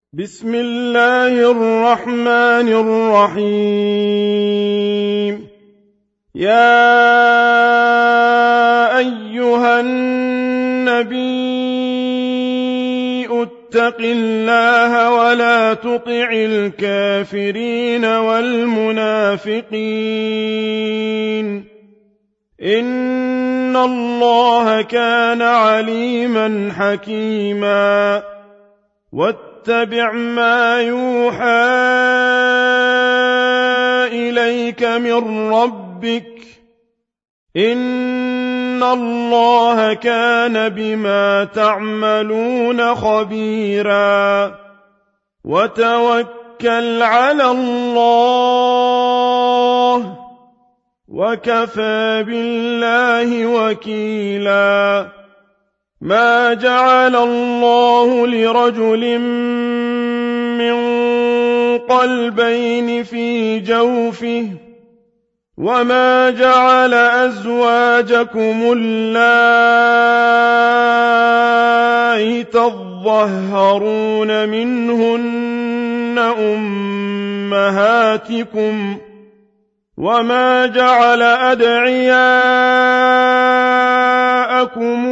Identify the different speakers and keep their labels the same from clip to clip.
Speaker 1: بسم الله الرحمن الرحيم. يا أيها النبي اتق الله ولا تطع الكافرين والمنافقين إن الله كان عليما حكيما. واتبع ما يوحى إليك من ربك إن الله كان بما تعملون خبيرا. وتوكل على الله وكفى بالله وكيلا. ما جعل الله لرجل من قلبين في جوفه وما جعل أزواجكم اللائي تظهرون منهن أمهاتكم وما جعل أدعياءكم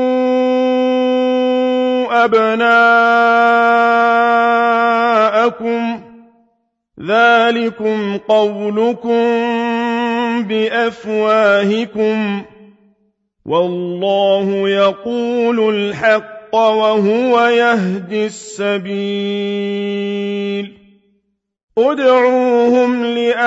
Speaker 1: أبناءكم ذلكم قولكم بأفواهكم والله يقول الحق وهو يهدي السبيل. ادعوهم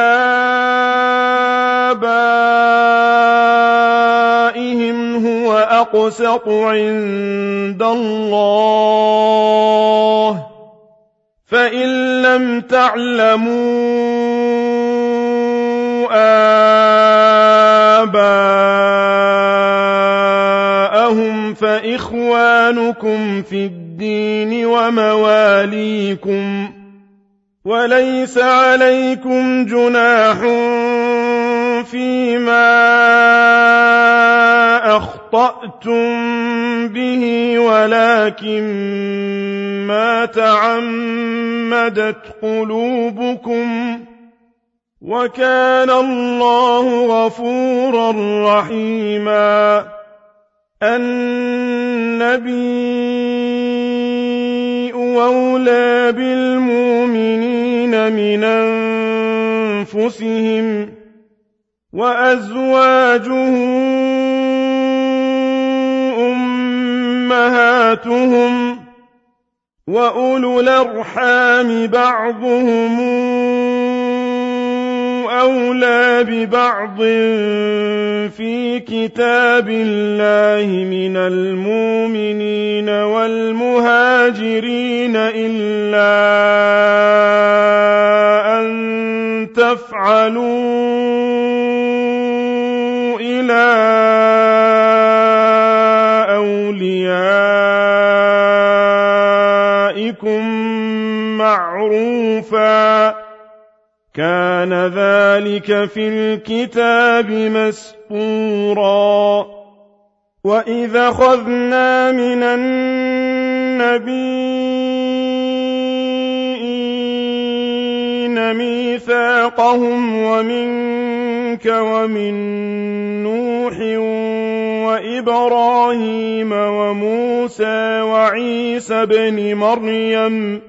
Speaker 1: لآبائهم هو أقسط عند الله فإن لم تعلموا آباءهم فإخوانكم في الدين ومواليكم وليس عليكم جناح فيما أخطأتم به ولكن ما تعمدت قلوبكم وكان الله غفورا رحيما. النبي أولى بالمؤمنين من أنفسهم وأزواجه أمهاتهم وأولو الأرحام بعضهم أولى ببعض في كتاب الله من المؤمنين والمهاجرين إلا أن تفعلوا إلى أوليائكم معروفا كان ذلك في الكتاب مسطورا. وإذا أخذنا من النبيين ميثاقهم ومنك ومن نوح وإبراهيم وموسى وعيسى بن مريم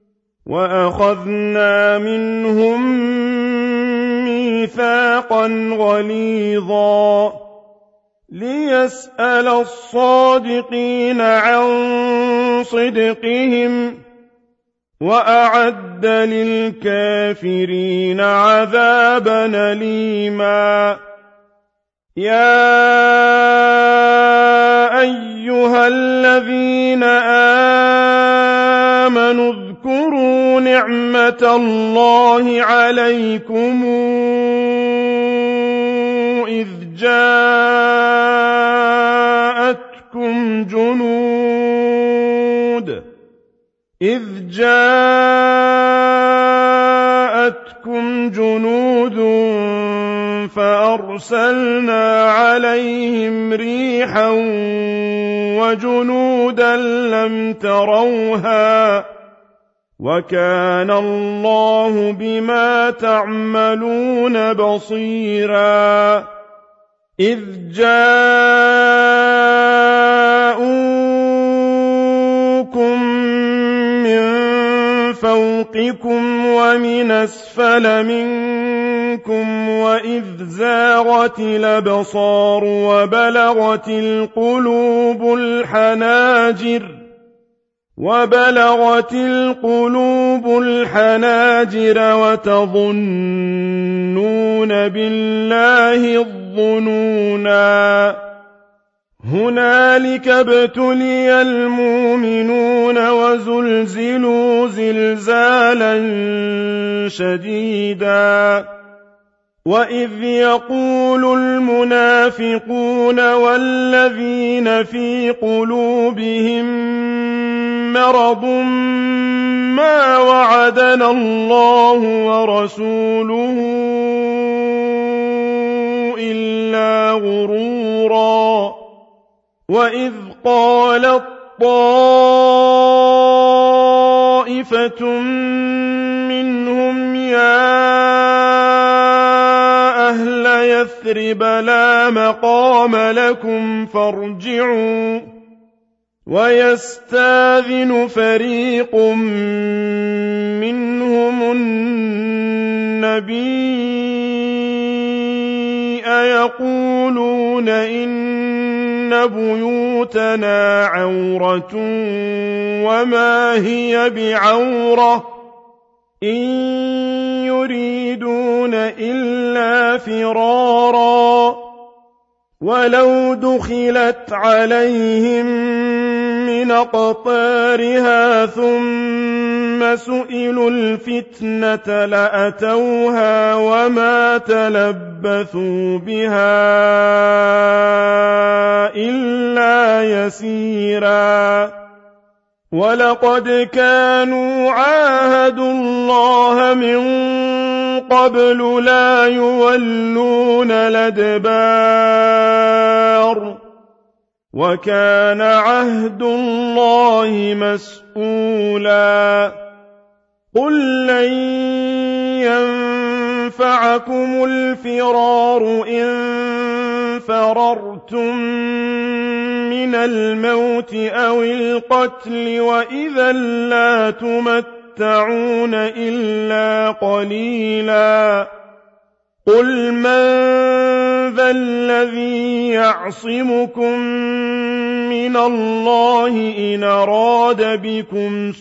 Speaker 1: وأخذنا منهم ميثاقا غليظا ليسأل الصادقين عن صدقهم وأعد للكافرين عذابا أليما. يا أيها الذين آمنوا اذكروا نعمة الله عليكم إذ جاءتكم جنود فأرسلنا عليهم ريحا وجنودا لم تروها وكان الله بما تعملون بصيرا إذ جاءوكم من فوقكم ومن أسفل منكم وإذ زاغت الأبصار وبلغت القلوب الحناجر وتظنون بالله الظنونا هنالك ابتلي المؤمنون وزلزلوا زلزالا شديدا وإذ يقول المنافقون والذين في قلوبهم مرض ما وعدنا الله ورسوله إلا غرورا وإذ قالت طائفة منهم يا أهل يثرب لا مقام لكم فارجعوا ويستاذن فريق منهم النبي يقولون إن بيوتنا عورة وما هي بعورة إن يريدون إلا فرارا ولو دخلت عليهم من أقطارها ثم سئلوا الفتنة لأتوها وما تلبثوا بها إلا يسيرا ولقد كانوا عاهدوا الله من قبل لا يولون الأدبار وكان عهد الله مسؤولا قل لن ينفعكم الفرار إن فررتم من الموت أو القتل وإذا لا تمتعون إلا قليلا قل من ذا الذي يعصمكم من الله إن أراد بكم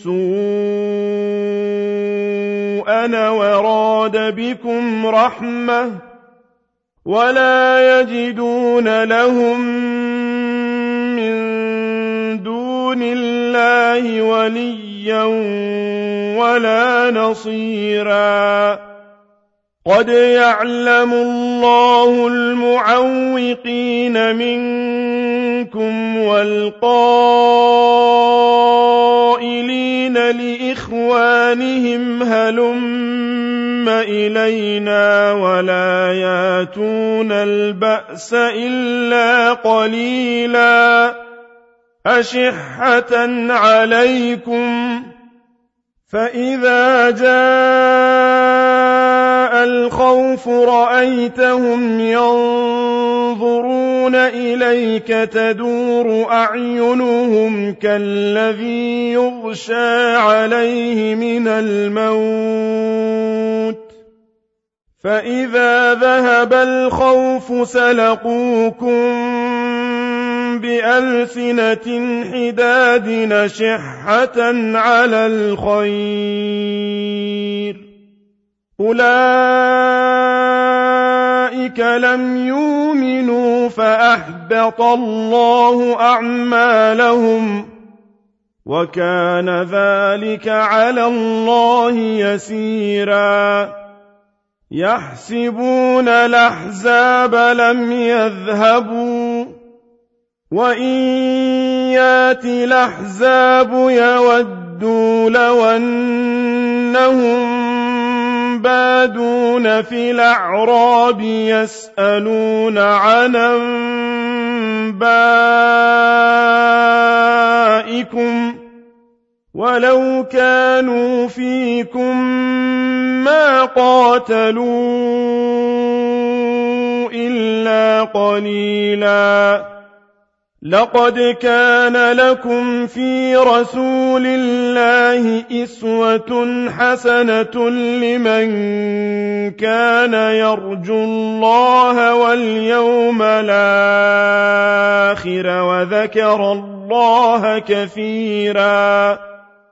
Speaker 1: سوءا وراد بكم رحمة ولا يجدون لهم من دون الله وليا ولا نصيرا قد يعلم الله المعوقين منكم والقائلين لإخوانهم هلم إلينا ولا ياتون البأس إلا قليلا أشحة عليكم فإذا جاء الخوف رأيتهم ينظرون إليك تدور أعينهم كالذي يغشى عليه من الموت فإذا ذهب الخوف سلقوكم بألسنة حداد أشحة على الخير أولئك لم يؤمنوا فأحبط الله أعمالهم وكان ذلك على الله يسيرا يحسبون الأحزاب لم يذهبوا وإن يأتي الأحزاب يودوا لو أنهم بادون في الأعراب يسألون عن أنبائكم ولو كانوا فيكم ما قاتلوا إلا قليلا لقد كان لكم في رسول الله أسوة حسنة لمن كان يرجو الله واليوم الآخر وذكر الله كثيرا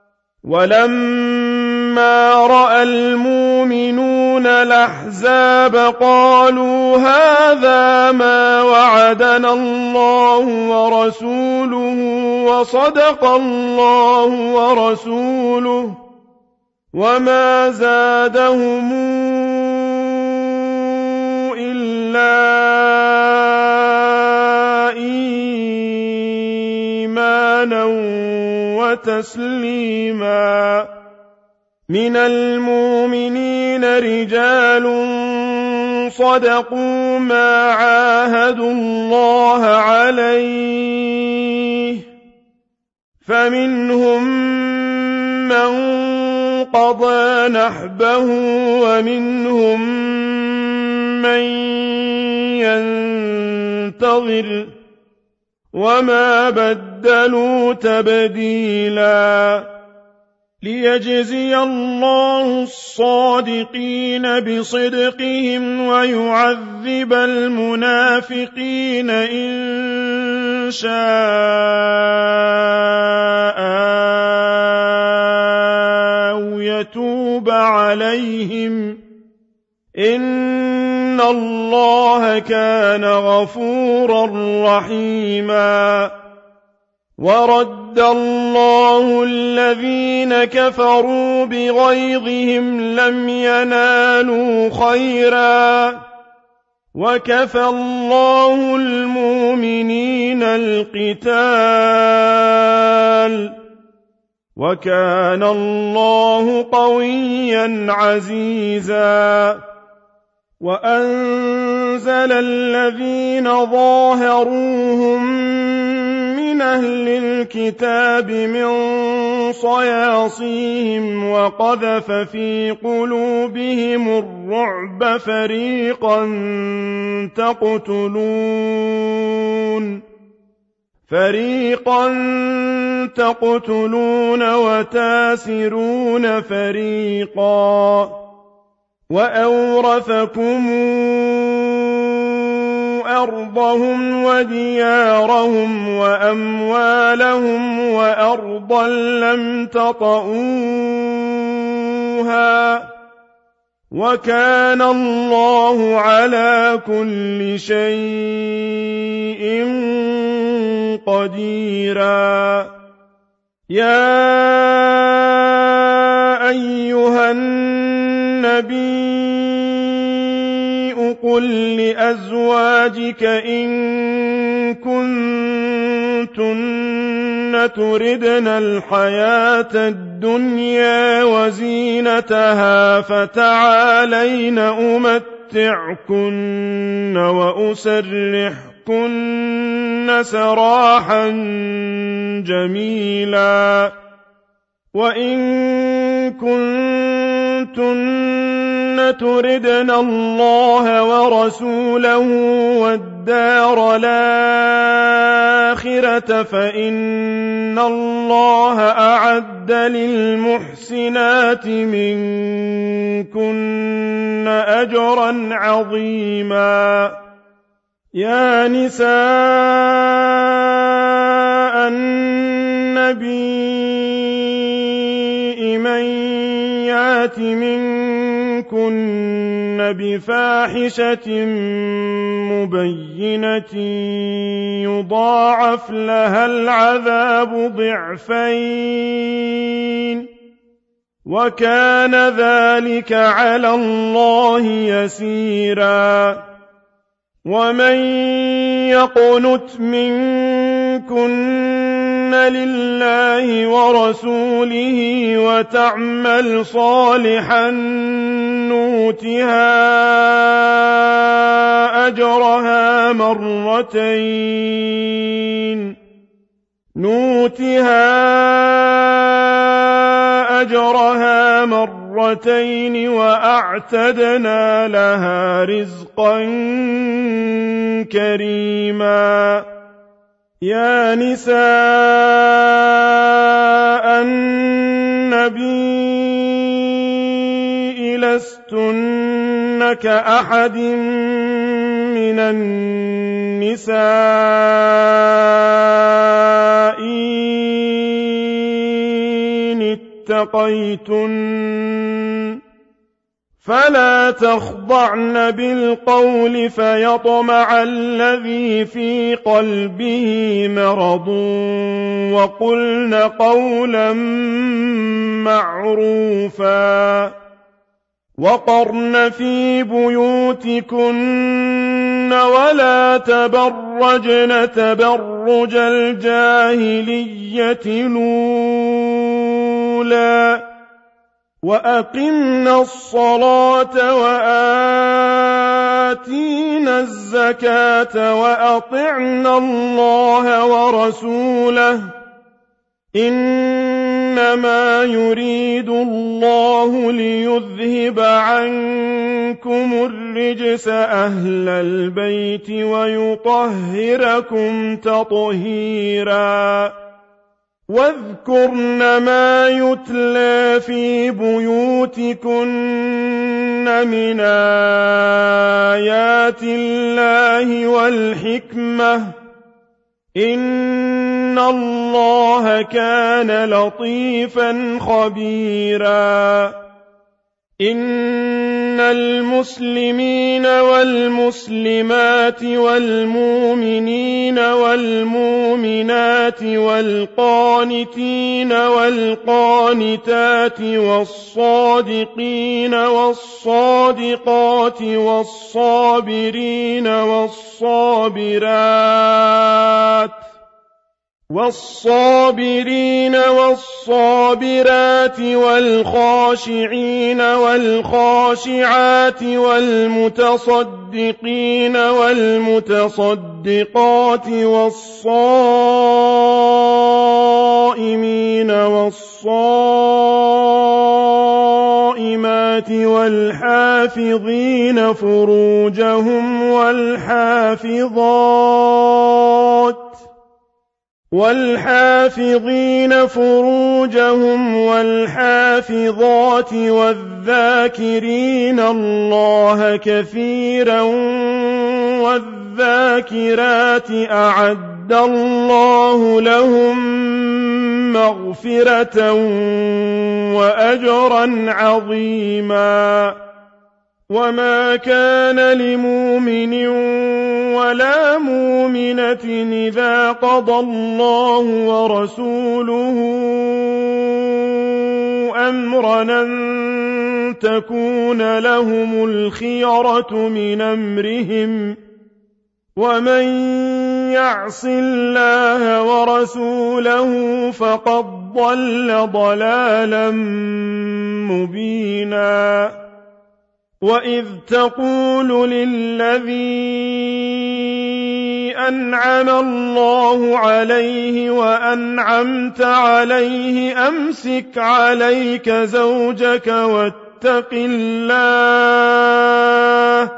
Speaker 1: ولما رأى المؤمنون الأحزاب قالوا هذا ما وعدنا الله ورسوله وصدق الله ورسوله وما زادهم إلا إيمانا وتسليما من المؤمنين رجال صدقوا ما عاهدوا الله عليه فمنهم من قضى نحبه ومنهم من ينتظر وما بدلوا تبديلا ليجزي الله الصادقين بصدقهم ويعذب المنافقين إن شاء أو يتوب عليهم إن الله كان غفورا رحيما ورد الله الذين كفروا بغيظهم لم ينالوا خيرا وكفى الله المؤمنين القتال وكان الله قويا عزيزا وأنزل الذين ظاهروهم من أهل الكتاب من صياصيهم وقذف في قلوبهم الرعب فريقا تقتلون وتاسرون فريقا وأورثكم أرضهم وديارهم وأموالهم وأرضا لم تطئوها وكان الله على كل شيء قديرا يا أيها النبي قل لأزواجك إن كنتن تردن الحياة الدنيا وزينتها فتعالين أمتعكن وأسرحكن سراحا جميلا وإن كنتن تردن الله ورسوله والدار الآخرة فإن الله أعد للمحسنات منكن أجرا عظيما يا نساء النبي من يات منكن بفاحشة مبينة يضاعف لها العذاب ضعفين وكان ذلك على الله يسيرا ومن يقنت منكن لله ورسوله وتعمل صالحا نؤتها أجرها مرتين أجرها مرتين وأعتدنا لها رزقا كريما يا نساء النبي لستن كأحد من النساء إن اتقيتن فلا تخضعن بالقول فيطمع الذي في قلبه مرض وقلن قولا معروفا وقرن في بيوتكن ولا تبرجن تبرج الجاهلية الأولى وأقمنا الصلاة وآتينا الزكاة وأطعنا الله ورسوله إنما يريد الله ليذهب عنكم الرجس أهل البيت ويطهركم تطهيرا واذكرن ما يتلى في بيوتكن من آيات الله والحكمة إن الله كان لطيفا خبيرا إن المسلمين والمسلمات والمؤمنين والمؤمنات والقانتين والقانتات والصادقين والصادقات والصابرين والصابرات والخاشعين والخاشعات والمتصدقين والمتصدقات والصائمين والصائمات والحافظين فروجهم والحافظات والذاكرين الله كثيرا والذاكرات أعد الله لهم مغفرة وأجرا عظيما وما كان لمؤمن ولا مؤمنة إذا قضى الله ورسوله أمرا أن تكون لهم الخيرة من أمرهم ومن يعص الله ورسوله فقد ضل ضلالا مبينا وإذ تقول للذي أنعم الله عليه وأنعمت عليه أمسك عليك زوجك واتق الله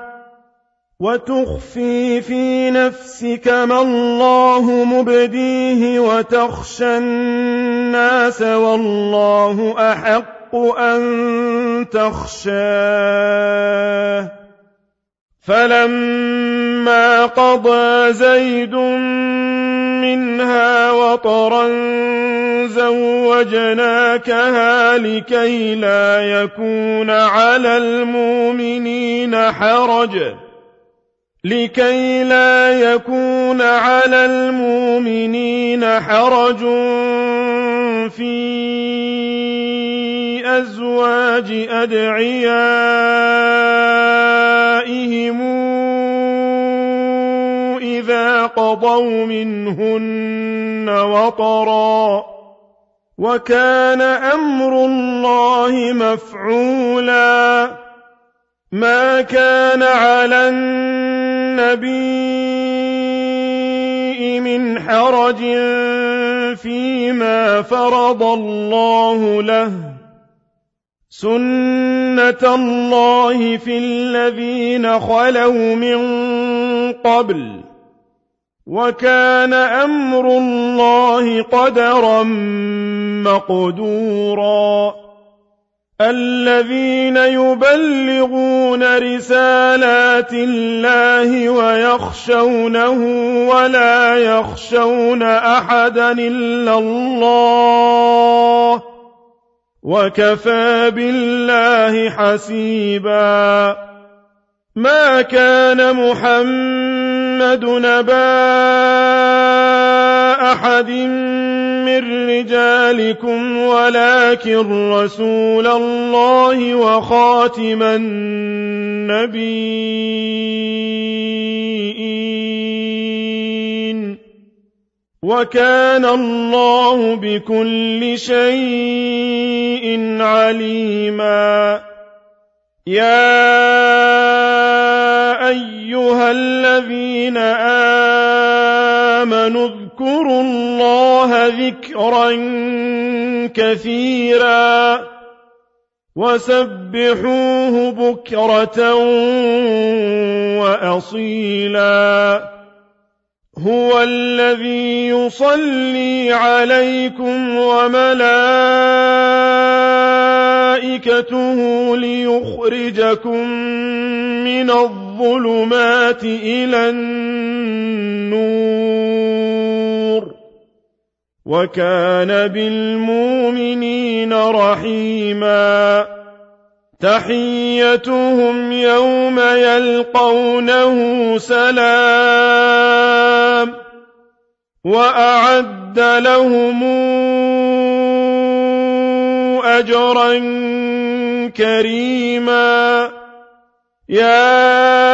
Speaker 1: وتخفي في نفسك ما الله مبديه وتخشى الناس والله أحق أن تخشاه فلما قضى زيد منها وطرا زوجناكها لكي لا يكون على المؤمنين حرج في أزواج أدعيائهم إذا قضوا منهن وطرا وكان أمر الله مفعولا ما كان على النبي من حرج فيما فرض الله له سُنَّةَ اللَّهِ فِي الَّذِينَ خَلَوْا مِن قَبْلُ ۚ وَكَانَ أَمْرُ اللَّهِ قَدَرًا مَّقْدُورًا الَّذِينَ يُبَلِّغُونَ رِسَالَاتِ اللَّهِ وَيَخْشَوْنَهُ وَلَا يَخْشَوْنَ أَحَدًا إِلَّا اللَّهَ ۗ وَكَفَىٰ بِاللَّهِ حَسِيبًا مَا كَانَ مُحَمَّدٌ أَبَا أَحَدٍ مِّن رِّجَالِكُمْ وَلَٰكِن رَّسُولَ اللَّهِ وَخَاتِمَ النَّبِيِّينَ وَكَانَ اللَّهُ بِكُلِّ شَيْءٍ عَلِيمًا يَا أَيُّهَا الَّذِينَ آمَنُوا اذْكُرُوا اللَّهَ ذِكْرًا كَثِيرًا وَسَبِّحُوهُ بُكْرَةً وَأَصِيلًا هُوَ الَّذِي يُصَلِّي عَلَيْكُمْ وَمَلَائِكَتُهُ لِيُخْرِجَكُم مِّنَ الظُّلُمَاتِ إِلَى النُّورِ ۚ وَكَانَ بِالْمُؤْمِنِينَ رَحِيمًا تَحِيَّتُهُمْ يَوْمَ يَلْقَوْنَهُ سَلَامٌ وَأَعَدَّ لَهُمْ أَجْرًا كَرِيمًا يَا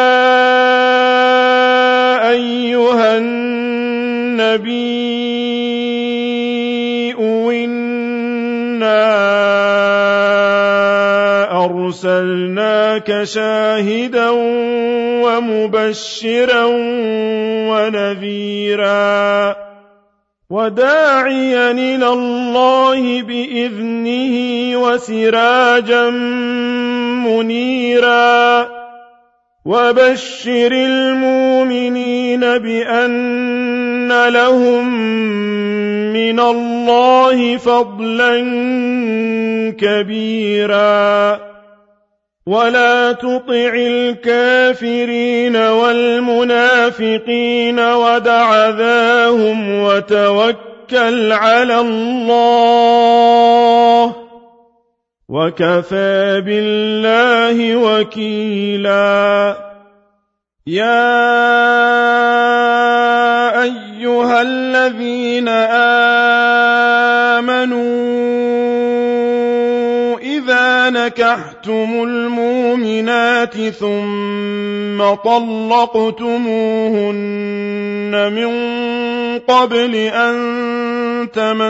Speaker 1: أَيُّهَا النَّبِيُّ إِنَّا أَرْسَلْنَاكَ شَاهِدًا وَمُبَشِّرًا وَنَذِيرًا وَدَاعِيًا إِلَى اللَّهِ بِإِذْنِهِ وَسِرَاجًا مُّنِيرًا وَبَشِّرِ الْمُؤْمِنِينَ بِأَنَّ لَهُم مِّنَ اللَّهِ فَضْلًا كَبِيرًا وَلَا تُطِعِ الْكَافِرِينَ وَالْمُنَافِقِينَ وَدَعْ أَذَاهُمْ وَتَوَكَّلْ عَلَى اللَّهِ ۚ وَكَفَىٰ بِاللَّهِ وَكِيلًا يَا أَيُّهَا الَّذِينَ آمَنُوا إِذَا نَكَحْتُمُ الْمُؤْمِنَاتِ ثُمَّ طَلَّقْتُمُوهُنَّ مِن قَبْلِ أَن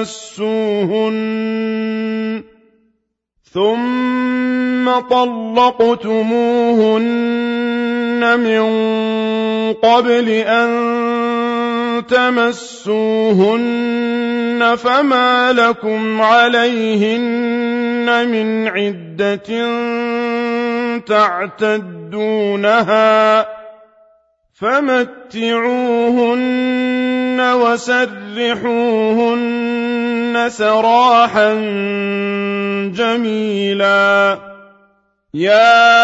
Speaker 1: تَمَسُّوهُنَّ فَمَا لَكُمْ عَلَيْهِنَّ مِنْ عِدَّةٍ تَعْتَدُّونَهَا فَمَتِّعُوهُنَّ وَسَرِّحُوهُنَّ سَرَاحًا جَمِيلًا يَا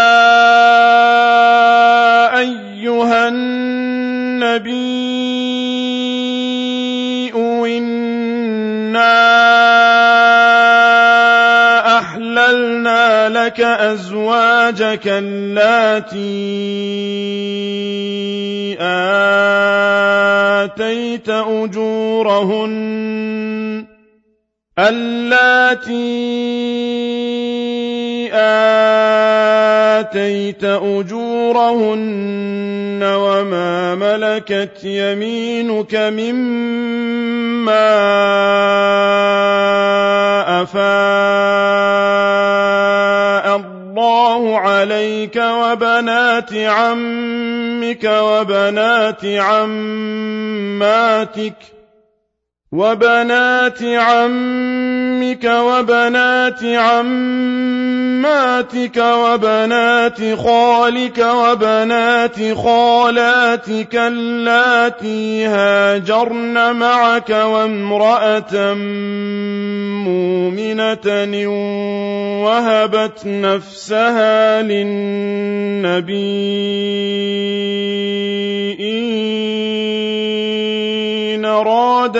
Speaker 1: أَيُّهَا النَّبِيُّ إِنَّا أَحْلَلْنَا لَكَ أَزْوَاجَكَ اللَّاتِي آتَيْتَ أُجُورَهُنَّ وَمَا مَلَكَتْ يَمِينُكَ مِمَّا أَفَاءَ اللَّهُ عَلَيْكَ وَبَنَاتِ عَمِّكَ وَبَنَاتِ عَمَّاتِكَ وبنات عمك وبنات عماتك وبنات خالك وبنات خالاتك اللاتي هاجرن معك وامرأة مؤمنة وهبت نفسها للنبي إن أراد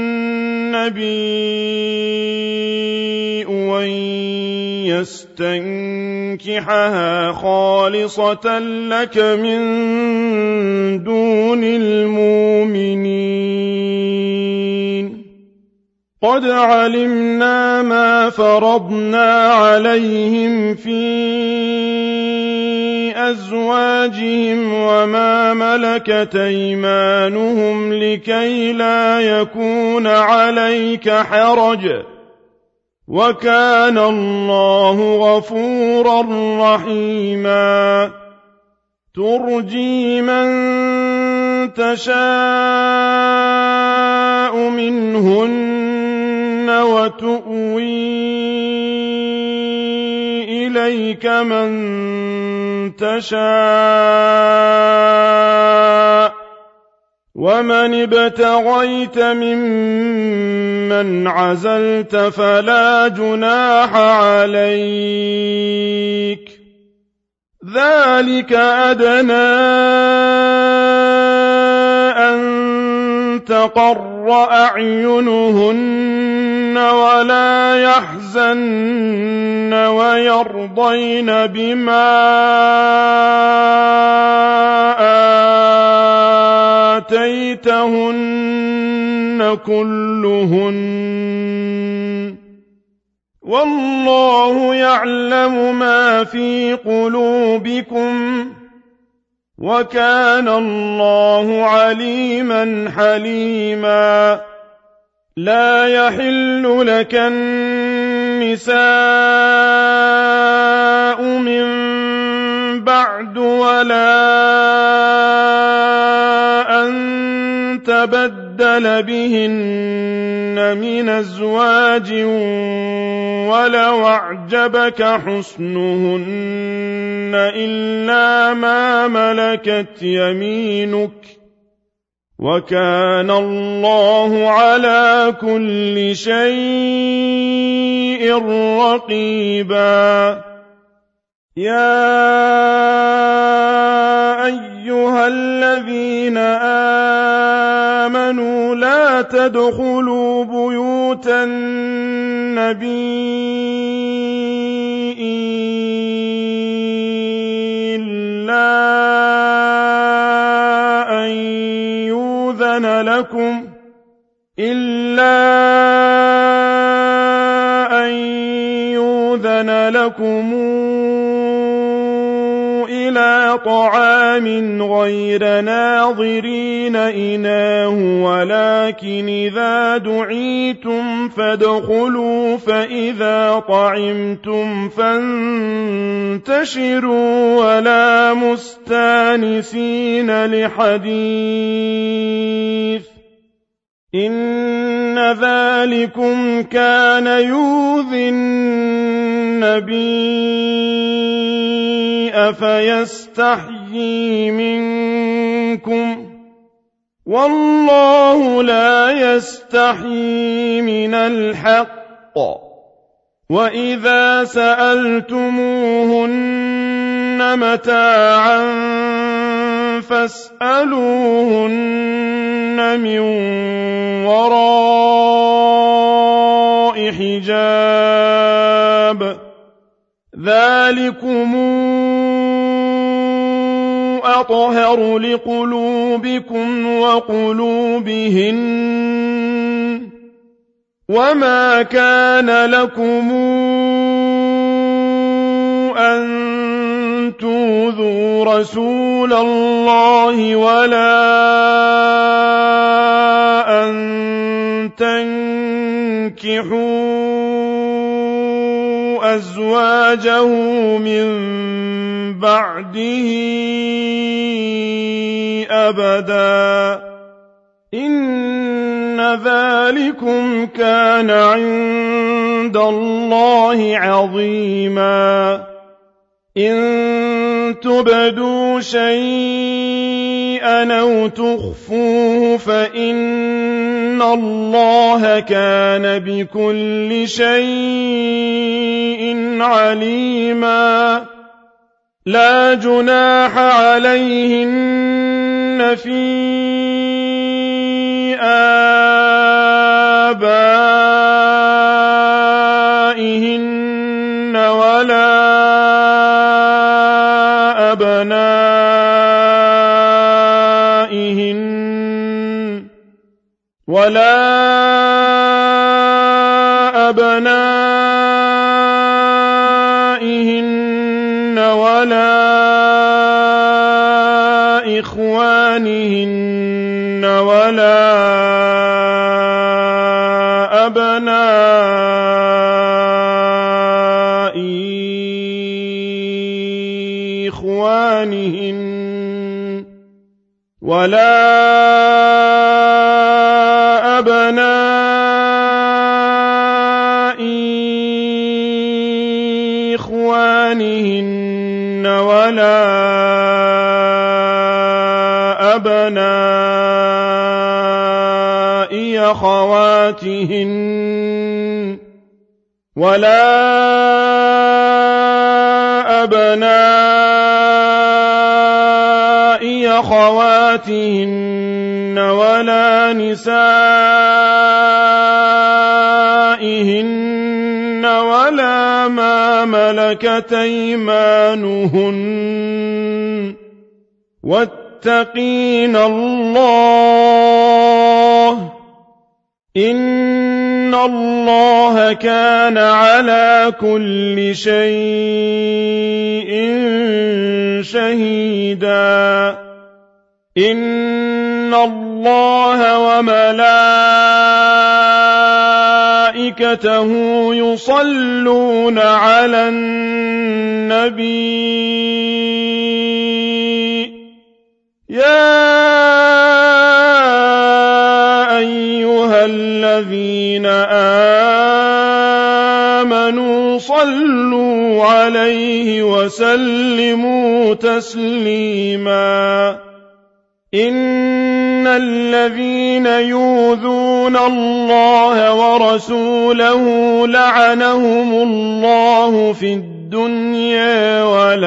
Speaker 1: النبي أن يستنكحها خالصة لك من دون المؤمنين قد علمنا ما فرضنا عليهم في أزواجهم وما ملكت أيمانهم لكي لا يكون عليك حرج وكان الله غفورا رحيما ترجي من تشاء منهن وتؤوي إليك من تشاء ومن ابتغيت ممن عزلت فلا جناح عليك ذلك أدنى أن تقر أعينهن ولا يحزن ويرضين بما آتيتهن كلهن والله يعلم ما في قلوبكم وكان الله عليما حليما لا يحل لك النساء من بعد ولا أن تبدل بهن من أزواج ولو أعجبك حسنهن إلا ما ملكت يمينك وكان الله على كل شيء رقيبا يا أيها الذين آمنوا لا تدخلوا بيوت النبي إلا أن يؤذن لكم إلى طعام غير ناظرين إناه ولكن إذا دعيتم فادخلوا فإذا طعمتم فانتشروا ولا مستانسين لحديث إن ذلكم كان يؤذي النبي فيستحيي منكم والله لا يستحيي من الحق وإذا سألتموهن متاعا فاسألوهن من وراء حجاب ذلكم أطهر لقلوبكم وقلوبهن وما كان لكم أن تؤذوا رسول الله ولا أن تنكحوا أزواجه من بعده أبدا إن ذلكم كان عند الله عظيما إن تبدوا شيئا أو تخفوه فإن الله كان بكل شيء عليما لا جناح عليهن في آبائهن ولا أبنائهن ولا إخوانهن ولا أبناء إخوانهن ولا أبناء إخوانهن ولا أبناء أخواتهن ولا أبناء أخواتهن ولا نسائهن ولا ما ملكت أيمانهن واتقين الله إن الله كان على كل شيء شهيدا إن الله وملائكته يصلون على النبي يا أيها الذين آمنوا صلوا عليه وسلموا تسليما إن الذين يؤذون الله ورسوله لعنهم الله في الدنيا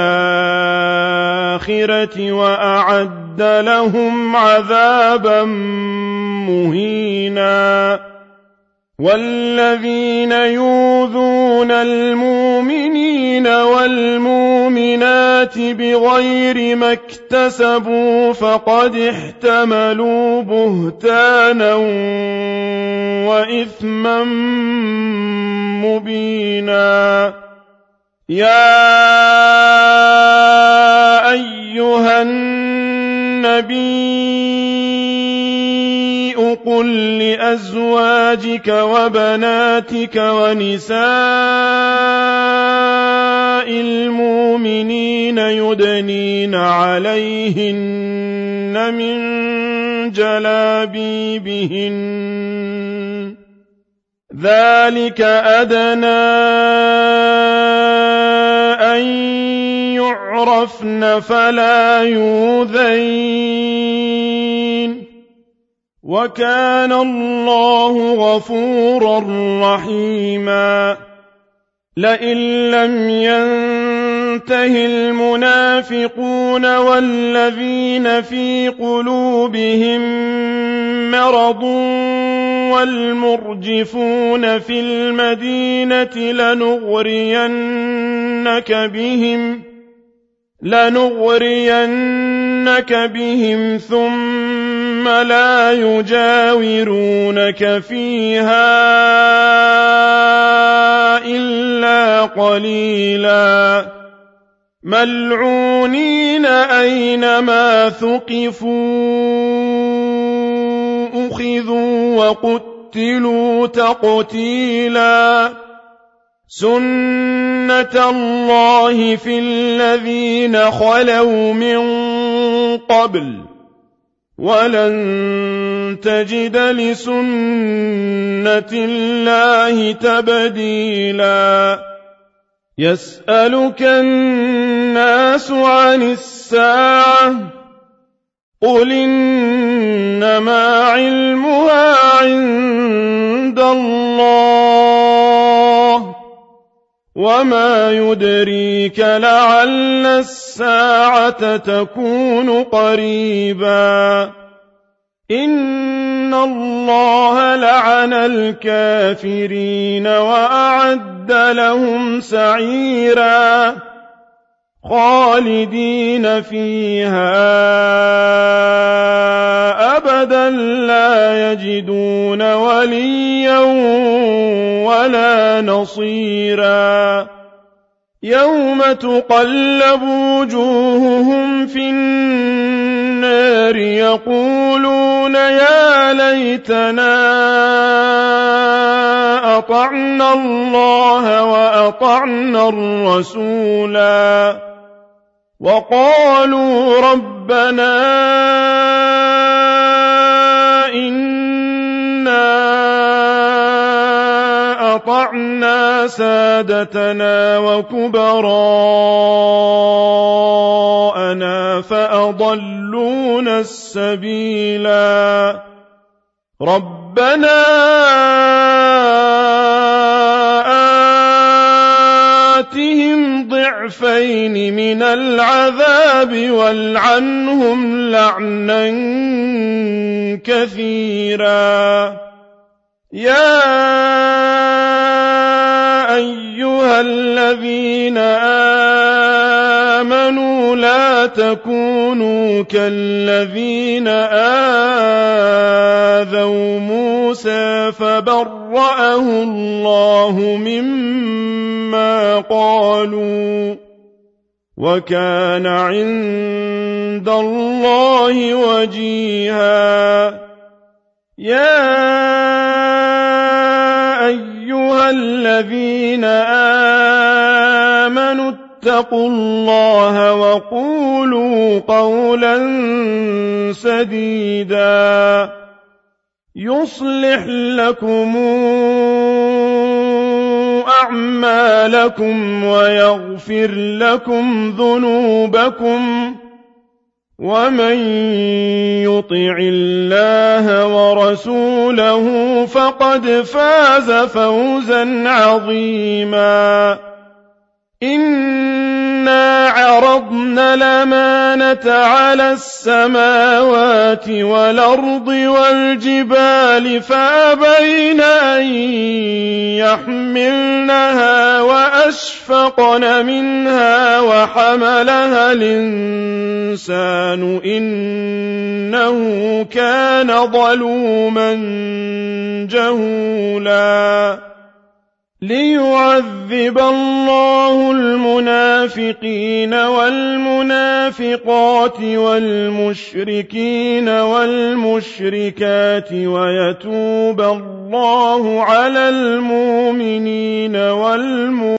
Speaker 1: والآخرة وأعد لهم عذابا مهينا والذين يؤذون المؤمنين والمؤمنات بغير ما اكتسبوا فقد احتملوا بهتانا وإثما مبينا يا أيها النبي قل لأزواجك وبناتك ونساء المؤمنين يدنين عليهن من جلابيبهن ذلك أدنى أن يعرفن فلا يؤذين وكان الله غفورا رحيما لئن لم ينته المنافقون والذين في قلوبهم مرض والمرجفون في المدينة لنغرينك بهم ثم لا يجاورونك فيها إلا قليلا ملعونين أينما ثقفوا أخذوا وقتلوا تقتيلا سنة الله في الذين خلوا من قبل ولن تجد لسنة الله تبديلا يسألك الناس عن الساعة قل إنما علمها عند الله وما يدريك لعل الساعة تكون قريبا إن الله لعن الكافرين وأعد لهم سعيرا خالدين فيها أبدا لا يجدون وليا ولا نصيرا يوم تقلب وجوههم في النار يقولون يا ليتنا أطعنا الله وأطعنا الرسولا وقالوا ربنا إنا أطعنا سادتنا وكبراءنا فأضلونا السبيلا ربنا آتهم ضعفين من العذاب والعنهم لعنا كثيرا يا أيها الذين آمنوا لا تكونوا كالذين آذوا موسى فبرأه الله مما قالوا وكان عند الله وجيها يا أيها الذين آمنوا اتقوا الله وقولوا قولا سديدا يصلح لكم أعمالكم ويغفر لكم ذنوبكم ومن يطع الله ورسوله فقد فاز فوزا عظيما إنا عرضنا الأمانة على السماوات والأرض والجبال فأبين أن يحملنها وأشفقن منها وحملها الإنسان إنه كان ظلوما جهولا ليعذب الله المنافقين والمنافقات والمشركين والمشركات ويتوب الله على المؤمنين والمؤمنات